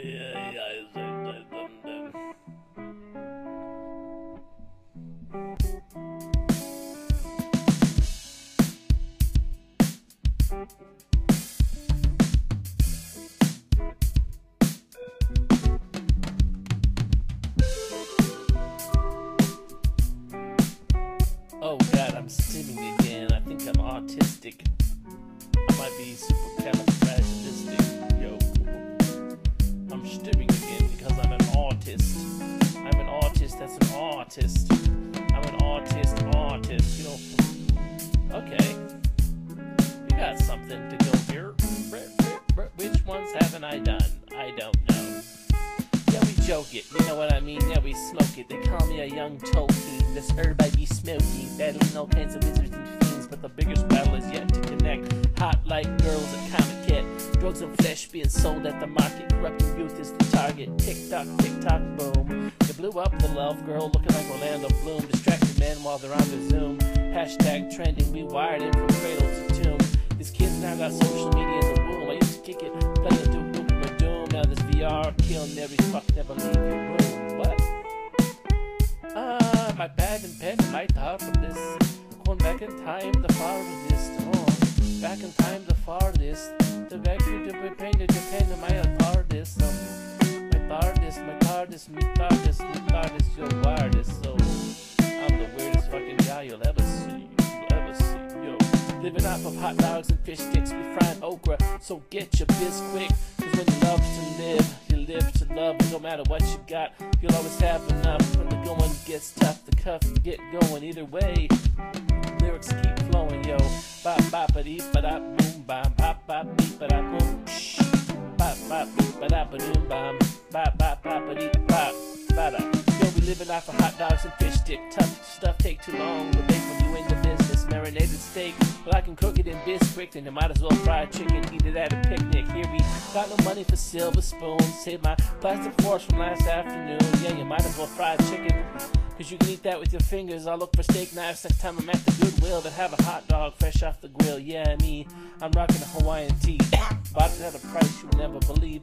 Oh god, I'm stimming again. I think I'm autistic. I might be supercalifragilistic. Yo, I'm stimming again because I'm an artist. I'm an artist that's an artist. I'm an artist. You know. Okay. You got something to go here. Which ones haven't I done? I don't know. Yeah, we joke it, you know what I mean? Yeah, we smoke it. They call me a young Tolkien. This herb I be smoking, battling all kinds of wizards and fiends. But the biggest battle is yet to connect. Hot like girls at Comic Kit. Drugs and flesh being sold at the market. Corrupting youth is the target. Tick tock, boom. You blew up the love girl, looking like Orlando Bloom. Distracted men while they're on the Zoom. Hashtag trending, we wired in from cradle to tomb. These kids now got social media in the womb. I used to kick it, play the doom. Now this VR killing every fuck, never leave your room. What? My bad and pen, my thought from this. Going back in time, the farthest. Oh, back in time, the farthest. The back to the pain to depend on my farthest. My TARDIS, your wireless. So, I'm the weirdest fucking guy you'll ever see. Yo. Living off of hot dogs and fish sticks, we frying okra. So get your biz quick. Cause when you love to live, you live to love. No matter what you got, you'll always have enough. When the going gets tough, the cuff get going. Either way, lyrics keep flowing, yo. Bop bop ba dee ba da boom bam, bop bop beep ba da boom. Bop bop beep ba da ba doom bam, bop bop bop ba dee bop ba da. Yo, we living off of hot dogs and fish stick. Tough stuff take too long to make when you in the business. Marinated steak, well I can cook it in Bisquick, then you might as well fry chicken, eat it at a picnic. Here we got no money for silver spoons. Save my plastic forks from last afternoon. Yeah, you might as well fry chicken, cause you can eat that with your fingers. I'll look for steak knives next time I'm at the Goodwill that have a hot dog fresh off the grill. Yeah, me, I'm rocking a Hawaiian tea. Bought it at a price you'd never believe.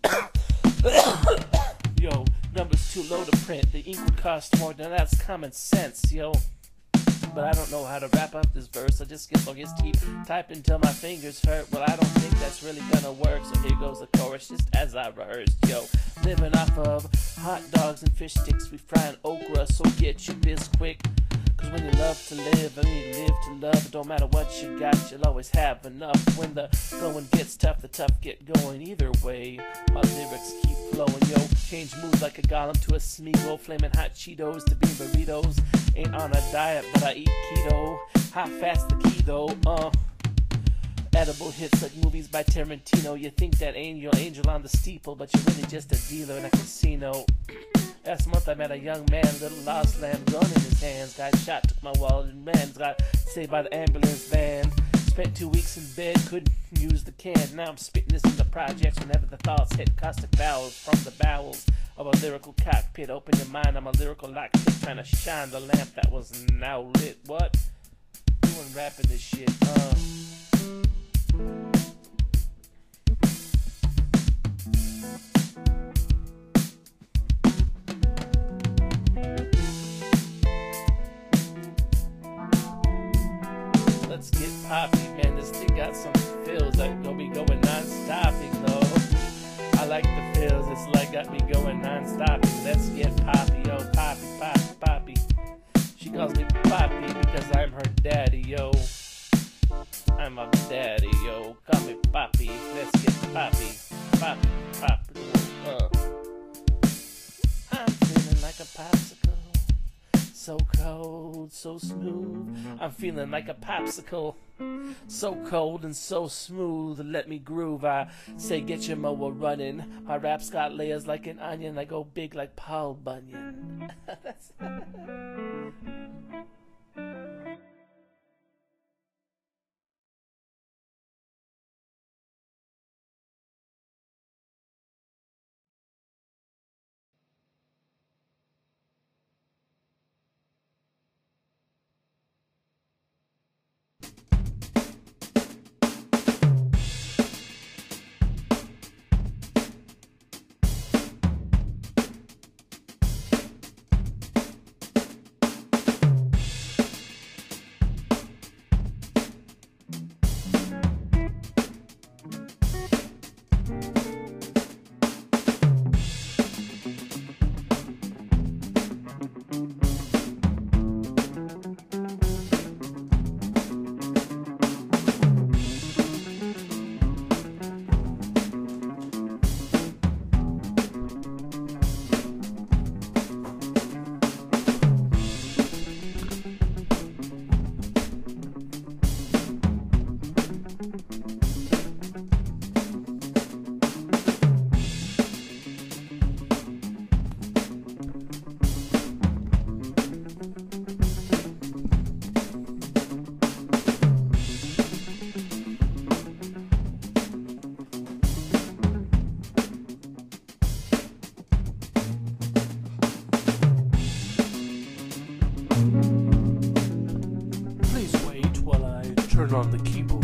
Yo, numbers too low to print. The ink would cost more than that's common sense, yo. But I don't know how to wrap up this verse. I just get keep typing till my fingers hurt. Well, I don't think that's really gonna work. So here goes the chorus just as I rehearsed, yo. Living off of hot dogs and fish sticks, we frying okra. So get your biz quick. Cause when you love to live, I mean you live to love. It don't matter what you got, you'll always have enough. When the going gets tough, the tough get going. Either way, my lyrics keep flowing, yo. Change mood like a golem to a Smeagol. Flaming hot Cheetos to bean burritos. Ain't on a diet, but I eat keto. How fast the key though, Edible hits like movies by Tarantino. You think that angel on the steeple, but you're really just a dealer in a casino. Last month I met a young man, little lost lamb, gun in his hands. Got shot, took my wallet and ran. Got saved by the ambulance van. Spent 2 weeks in bed, couldn't use the can. Now I'm spitting this in the projects whenever the thoughts hit caustic vowels from the bowels of a lyrical cockpit. Open your mind, I'm a lyrical lockpick trying to shine the lamp that was now lit. What? Doing rapping this shit, Let's get poppy, man. This thing got some feels that gonna be going non-stopping, though. I like the feels, it's like got me going non-stopping. Let's get poppy, yo. Poppy. She calls me Poppy because I'm her daddy, yo. I'm a daddy, yo. Call me Poppy. Let's get poppy. Pop. I'm feeling like a popsicle. So cold, so smooth. I'm feeling like a popsicle. So cold and so smooth. Let me groove. I say get your mower running. My rap's got layers like an onion. I go big like Paul Bunyan. on the keyboard.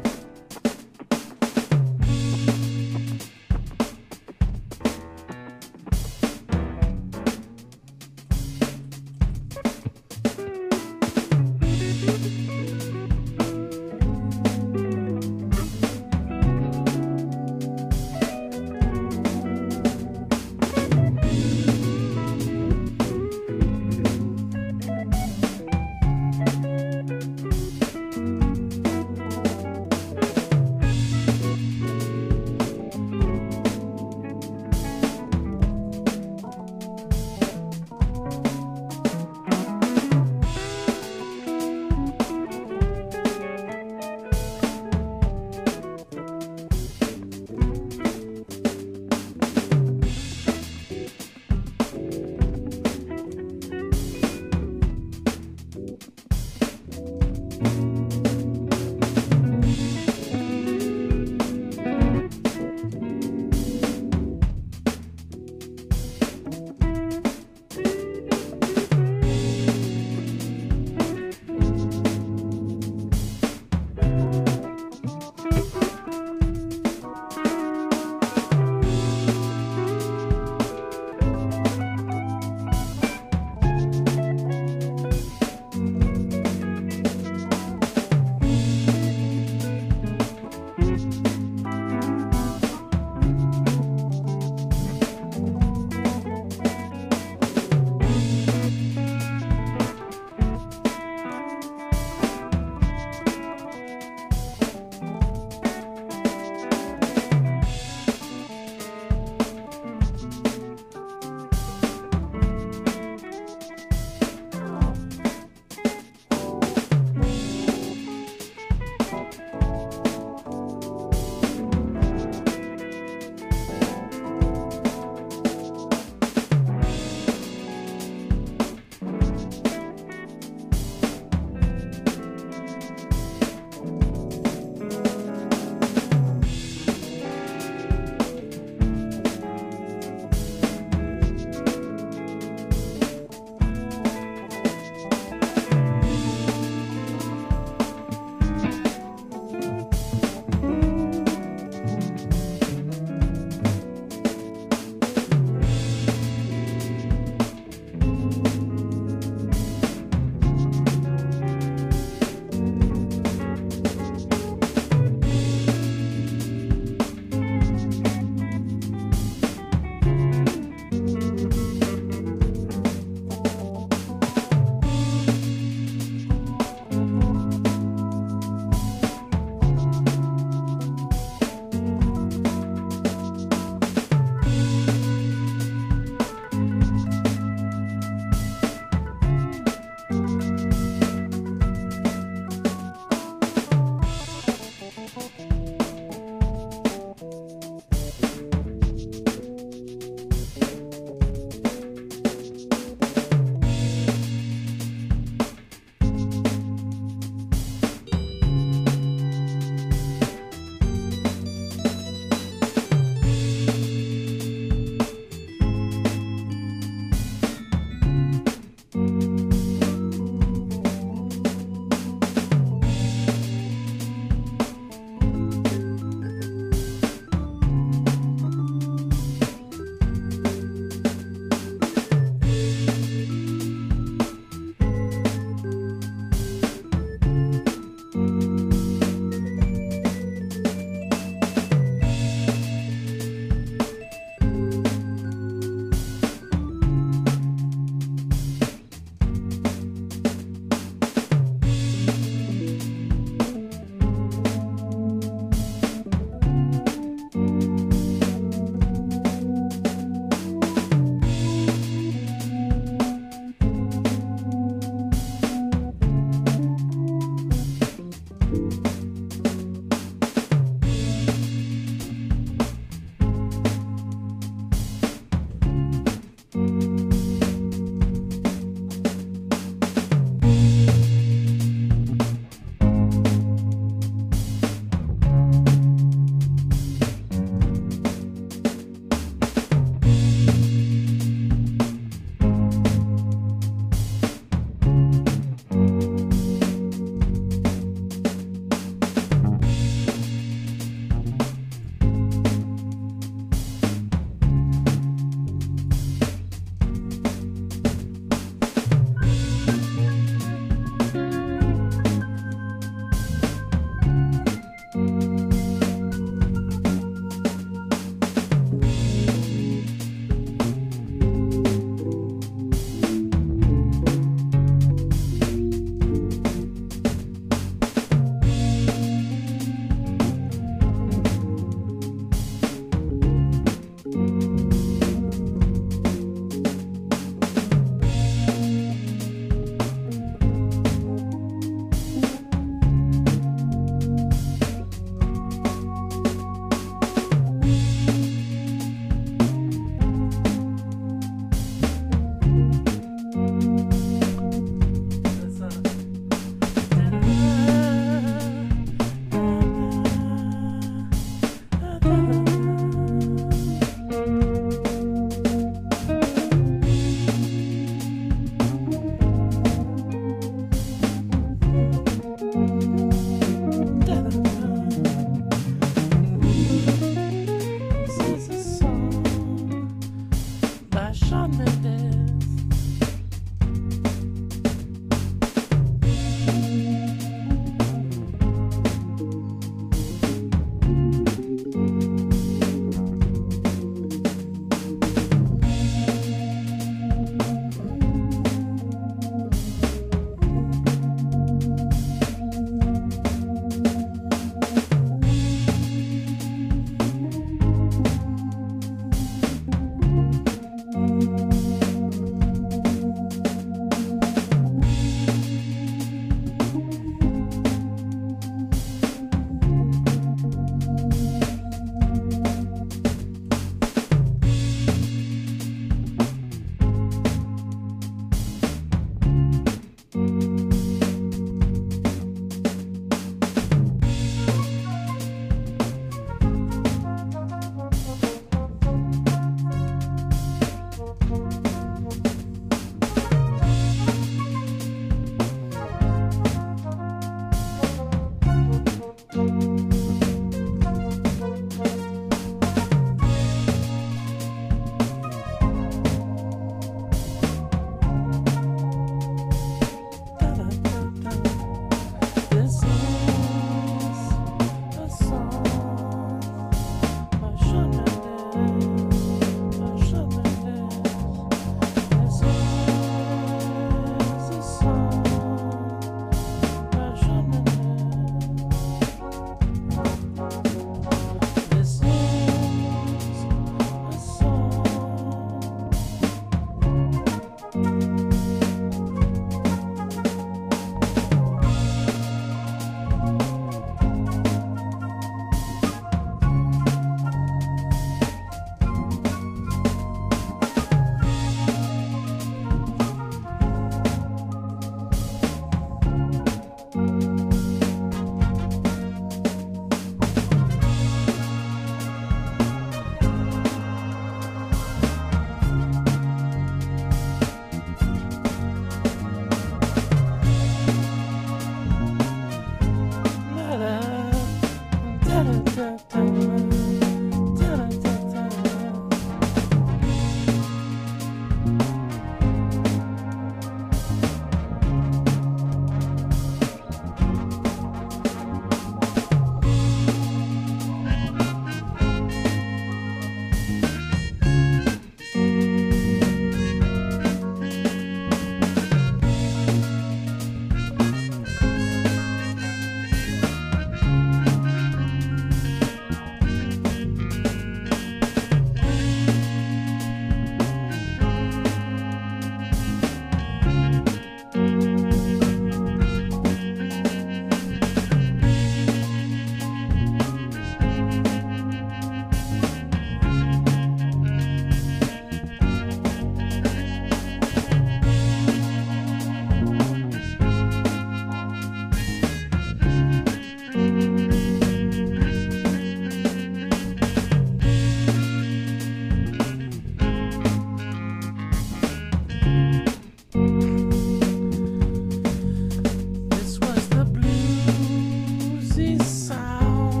This was the bluesy sound.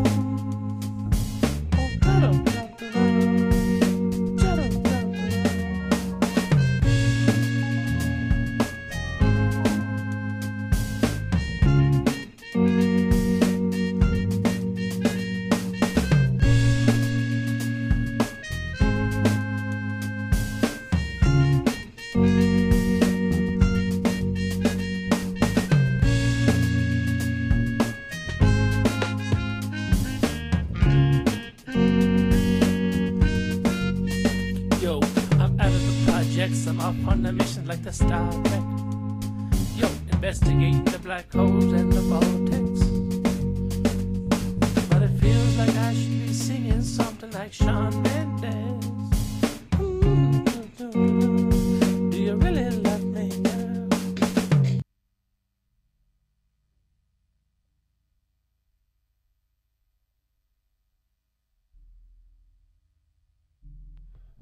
Yo, I'm out of the projects. I'm off on a mission like the Star Trek. Yo, investigating the black holes and the vortex. But it feels like I should be singing something like Sean